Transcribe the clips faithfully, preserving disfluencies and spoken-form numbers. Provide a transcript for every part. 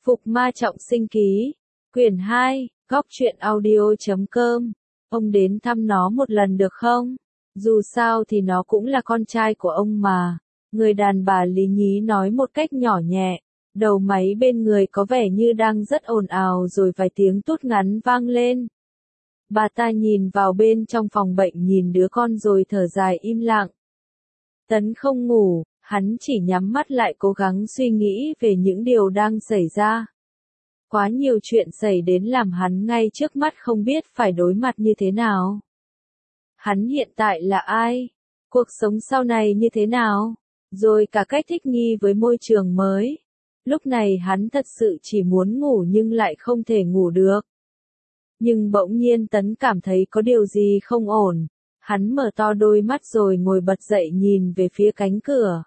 Phục Ma Trọng Sinh Ký, quyển hai, góc truyện audio chấm com. Ông đến thăm nó một lần được không? Dù sao thì nó cũng là con trai của ông mà. Người đàn bà lý nhí nói một cách nhỏ nhẹ. Đầu máy bên người có vẻ như đang rất ồn ào rồi vài tiếng tút ngắn vang lên. Bà ta nhìn vào bên trong phòng bệnh nhìn đứa con rồi thở dài im lặng. Tấn không ngủ, hắn chỉ nhắm mắt lại cố gắng suy nghĩ về những điều đang xảy ra. Quá nhiều chuyện xảy đến làm hắn ngay trước mắt không biết phải đối mặt như thế nào. Hắn hiện tại là ai? Cuộc sống sau này như thế nào? Rồi cả cách thích nghi với môi trường mới. Lúc này hắn thật sự chỉ muốn ngủ nhưng lại không thể ngủ được. Nhưng bỗng nhiên Tấn cảm thấy có điều gì không ổn. Hắn mở to đôi mắt rồi ngồi bật dậy nhìn về phía cánh cửa.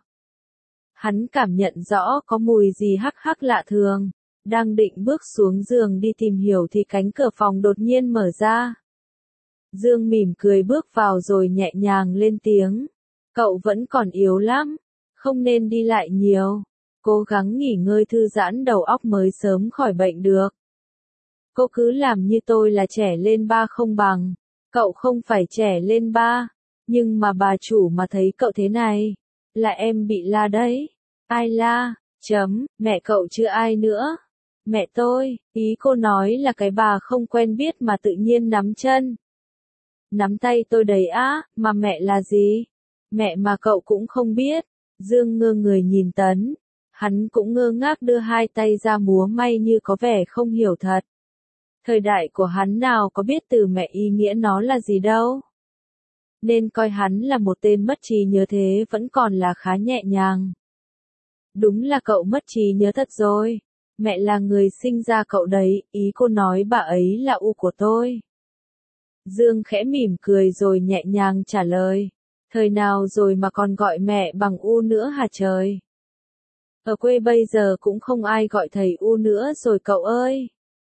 Hắn cảm nhận rõ có mùi gì hắc hắc lạ thường. Đang định bước xuống giường đi tìm hiểu thì cánh cửa phòng đột nhiên mở ra. Dương mỉm cười bước vào rồi nhẹ nhàng lên tiếng. Cậu vẫn còn yếu lắm, không nên đi lại nhiều. Cố gắng nghỉ ngơi thư giãn đầu óc mới sớm khỏi bệnh được. Cô cứ làm như tôi là trẻ lên ba không bằng. Cậu không phải trẻ lên ba, nhưng mà bà chủ mà thấy cậu thế này, là em bị la đấy. Ai la? Chấm, mẹ cậu chứ ai nữa. Mẹ tôi, ý cô nói là cái bà không quen biết mà tự nhiên nắm chân. Nắm tay tôi đấy á, mà mẹ là gì? Mẹ mà cậu cũng không biết. Dương ngơ người nhìn Tấn. Hắn cũng ngơ ngác đưa hai tay ra múa may như có vẻ không hiểu thật. Thời đại của hắn nào có biết từ mẹ ý nghĩa nó là gì đâu. Nên coi hắn là một tên mất trí nhớ thế vẫn còn là khá nhẹ nhàng. Đúng là cậu mất trí nhớ thật rồi. Mẹ là người sinh ra cậu đấy, ý cô nói bà ấy là U của tôi. Dương khẽ mỉm cười rồi nhẹ nhàng trả lời. Thời nào rồi mà còn gọi mẹ bằng U nữa hả trời? Ở quê bây giờ cũng không ai gọi thầy U nữa rồi cậu ơi.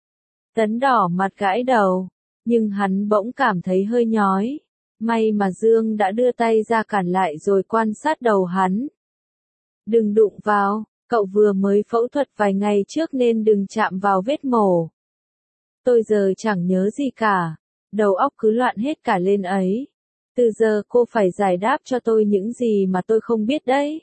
Tấn đỏ mặt gãi đầu, nhưng hắn bỗng cảm thấy hơi nhói. May mà Dương đã đưa tay ra cản lại rồi quan sát đầu hắn. Đừng đụng vào, cậu vừa mới phẫu thuật vài ngày trước nên đừng chạm vào vết mổ. Tôi giờ chẳng nhớ gì cả, đầu óc cứ loạn hết cả lên ấy. Từ giờ cô phải giải đáp cho tôi những gì mà tôi không biết đấy.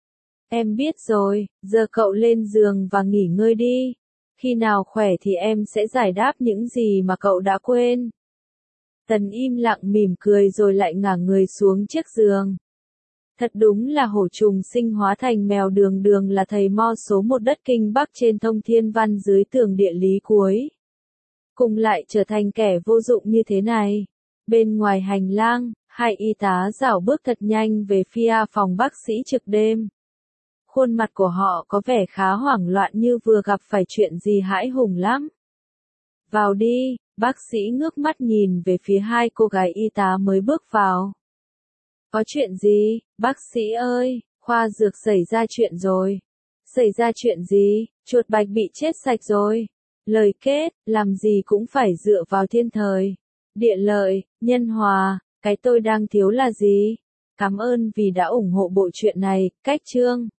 Em biết rồi, giờ cậu lên giường và nghỉ ngơi đi. Khi nào khỏe thì em sẽ giải đáp những gì mà cậu đã quên. Tấn im lặng mỉm cười rồi lại ngả người xuống chiếc giường. Thật đúng là hổ trùng sinh hóa thành mèo, Đường Đường là thầy mo số một đất Kinh Bắc trên thông thiên văn dưới tường địa lý cuối. Cùng lại trở thành kẻ vô dụng như thế này. Bên ngoài hành lang, hai y tá rảo bước thật nhanh về phía phòng bác sĩ trực đêm. Khuôn mặt của họ có vẻ khá hoảng loạn như vừa gặp phải chuyện gì hãi hùng lắm. Vào đi, bác sĩ ngước mắt nhìn về phía hai cô gái y tá mới bước vào. Có chuyện gì, bác sĩ ơi, khoa dược xảy ra chuyện rồi. Xảy ra chuyện gì, chuột bạch bị chết sạch rồi. Lời kết, làm gì cũng phải dựa vào thiên thời, địa lợi, nhân hòa, cái tôi đang thiếu là gì? Cảm ơn vì đã ủng hộ bộ truyện này, cách chương.